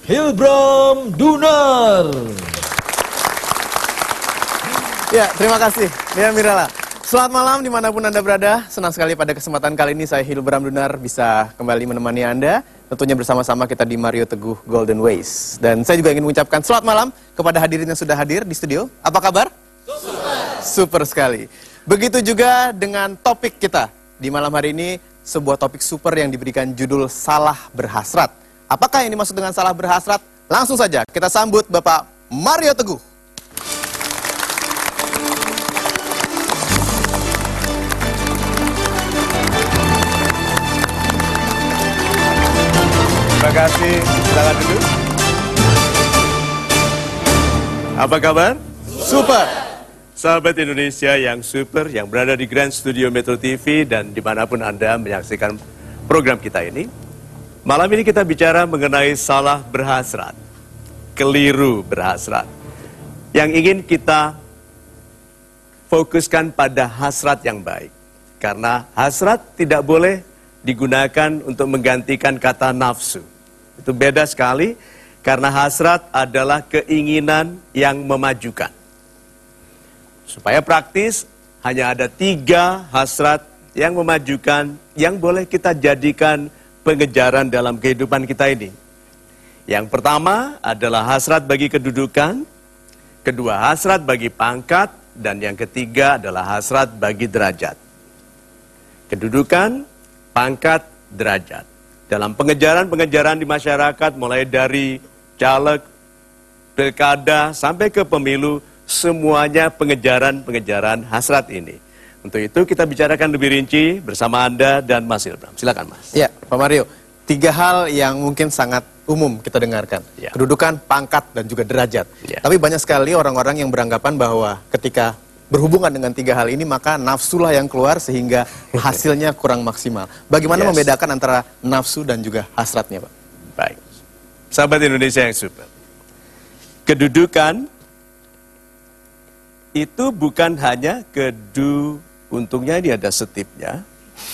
Hilbram Dunar. Ya, terima kasih, Nia Mirala. Selamat malam dimanapun Anda berada. Senang sekali pada kesempatan kali ini saya Hilbram Dunar bisa kembali menemani Anda. Tentunya bersama-sama kita di Mario Teguh Golden Ways. Dan saya juga ingin mengucapkan selamat malam kepada hadirin yang sudah hadir di studio. Apa kabar? Super sekali. Begitu juga dengan topik kita di malam hari ini, sebuah topik super yang diberikan judul Salah Berhasrat. Apakah yang dimaksud dengan salah berhasrat? Langsung saja kita sambut Bapak Mario Teguh. Terima kasih, silakan duduk. Apa kabar? Super. Sahabat Indonesia yang super, yang berada di Grand Studio Metro TV dan dimanapun Anda menyaksikan program kita ini. Malam ini kita bicara mengenai salah berhasrat, keliru berhasrat. Yang ingin kita fokuskan pada hasrat yang baik. Karena hasrat tidak boleh digunakan untuk menggantikan kata nafsu. Itu beda sekali, karena hasrat adalah keinginan yang memajukan. Supaya praktis, hanya ada 3 hasrat yang memajukan, yang boleh kita jadikan pengejaran dalam kehidupan kita ini. Yang pertama adalah hasrat bagi kedudukan, kedua hasrat bagi pangkat, dan yang ketiga adalah hasrat bagi derajat. Kedudukan, pangkat, derajat. Dalam pengejaran-pengejaran di masyarakat, mulai dari caleg, pilkada, sampai ke pemilu, semuanya pengejaran-pengejaran hasrat ini. Untuk itu kita bicarakan lebih rinci bersama Anda dan Mas Hilbram. Silakan Mas. Ya, Pak Mario. 3 hal yang mungkin sangat umum kita dengarkan. Ya. Kedudukan, pangkat, dan juga derajat. Ya. Tapi banyak sekali orang-orang yang beranggapan bahwa ketika berhubungan dengan 3 hal ini, maka nafsulah yang keluar sehingga hasilnya kurang maksimal. Bagaimana membedakan antara nafsu dan juga hasratnya, Pak? Baik. Sahabat Indonesia yang super. Kedudukan itu bukan hanya untungnya ini ada setipnya.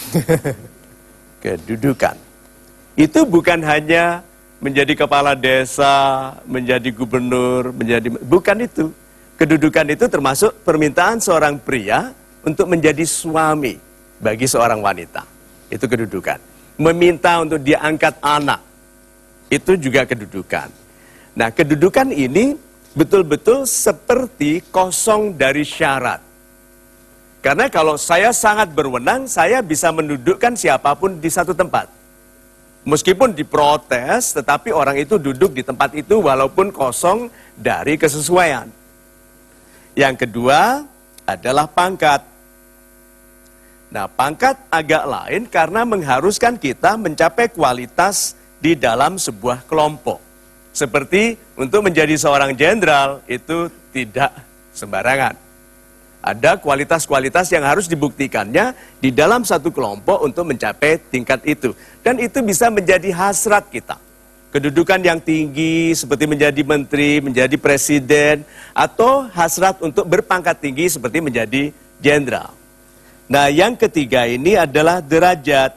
Kedudukan. Itu bukan hanya menjadi kepala desa, menjadi gubernur, bukan itu. Kedudukan itu termasuk permintaan seorang pria untuk menjadi suami bagi seorang wanita. Itu kedudukan. Meminta untuk dia angkat anak. Itu juga kedudukan. Nah, kedudukan ini betul-betul seperti kosong dari syarat. Karena kalau saya sangat berwenang, saya bisa mendudukkan siapapun di satu tempat. Meskipun diprotes, tetapi orang itu duduk di tempat itu walaupun kosong dari kesesuaian. Yang kedua adalah pangkat. Nah, pangkat agak lain karena mengharuskan kita mencapai kualitas di dalam sebuah kelompok. Seperti untuk menjadi seorang jenderal itu tidak sembarangan. Ada kualitas-kualitas yang harus dibuktikannya di dalam satu kelompok untuk mencapai tingkat itu. Dan itu bisa menjadi hasrat kita. Kedudukan yang tinggi seperti menjadi menteri, menjadi presiden, atau hasrat untuk berpangkat tinggi seperti menjadi jenderal. Nah, yang ketiga ini adalah derajat.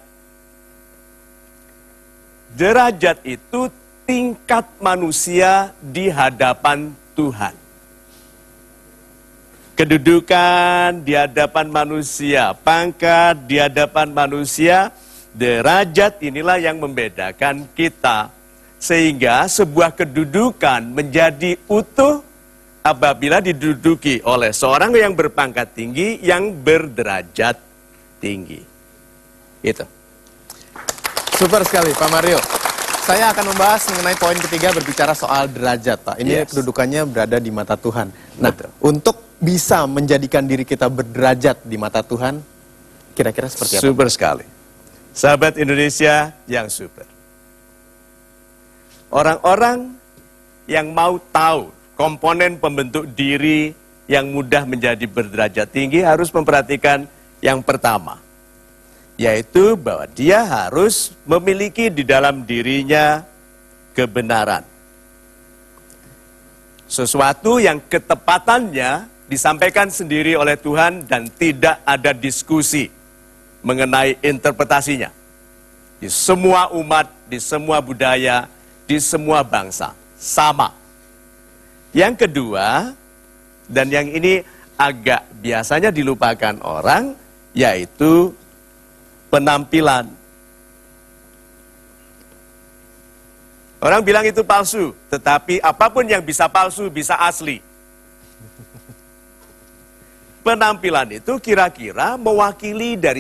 Derajat itu tingkat manusia di hadapan Tuhan. Kedudukan di hadapan manusia, pangkat di hadapan manusia, derajat inilah yang membedakan kita. Sehingga sebuah kedudukan menjadi utuh apabila diduduki oleh seorang yang berpangkat tinggi, yang berderajat tinggi. Itu. Super sekali, Pak Mario. Saya akan membahas mengenai poin ketiga berbicara soal derajat, Pak. Ini kedudukannya berada di mata Tuhan. Nah, untuk bisa menjadikan diri kita berderajat di mata Tuhan, kira-kira seperti apa? Super sekali. Sahabat Indonesia yang super. Orang-orang yang mau tahu komponen pembentuk diri yang mudah menjadi berderajat tinggi harus memperhatikan yang pertama. Yaitu bahwa dia harus memiliki di dalam dirinya kebenaran. Sesuatu yang ketepatannya disampaikan sendiri oleh Tuhan dan tidak ada diskusi mengenai interpretasinya. Di semua umat, di semua budaya, di semua bangsa. Sama. Yang kedua, dan yang ini agak biasanya dilupakan orang, yaitu penampilan. Orang bilang itu palsu, tetapi apapun yang bisa palsu, bisa asli. Penampilan itu kira-kira mewakili dari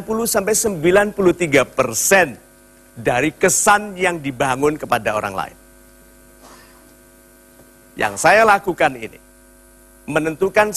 90-93% dari kesan yang dibangun kepada orang lain. Yang saya lakukan ini, menentukan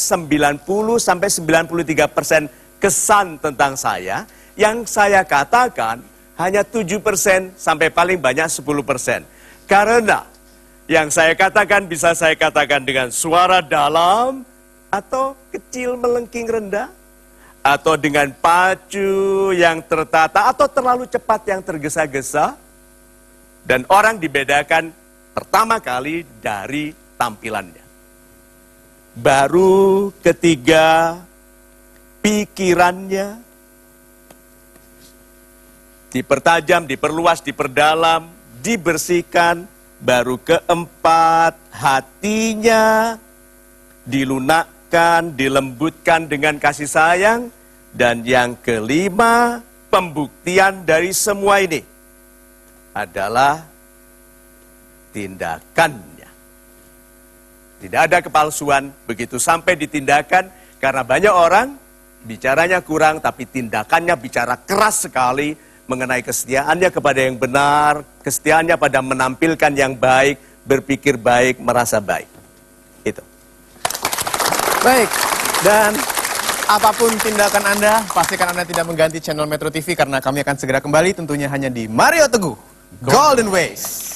90-93% kesan tentang saya, yang saya katakan hanya 7% sampai paling banyak 10%. Karena yang saya katakan bisa saya katakan dengan suara dalam, atau kecil melengking rendah, atau dengan pacu yang tertata, atau terlalu cepat yang tergesa-gesa. Dan orang dibedakan pertama kali dari tampilannya. Baru ketiga, pikirannya dipertajam, diperluas, diperdalam, dibersihkan. Baru keempat, hatinya dilunakkan, dilembutkan dengan kasih sayang. Dan yang kelima, pembuktian dari semua ini adalah tindakannya. Tidak ada kepalsuan, begitu sampai ditindakan, karena banyak orang bicaranya kurang, tapi tindakannya bicara keras sekali mengenai kesetiaannya kepada yang benar, kesetiaannya pada menampilkan yang baik, berpikir baik, merasa baik. Itu. Baik, dan apapun tindakan Anda, pastikan Anda tidak mengganti channel Metro TV, karena kami akan segera kembali tentunya hanya di Mario Teguh Golden Ways.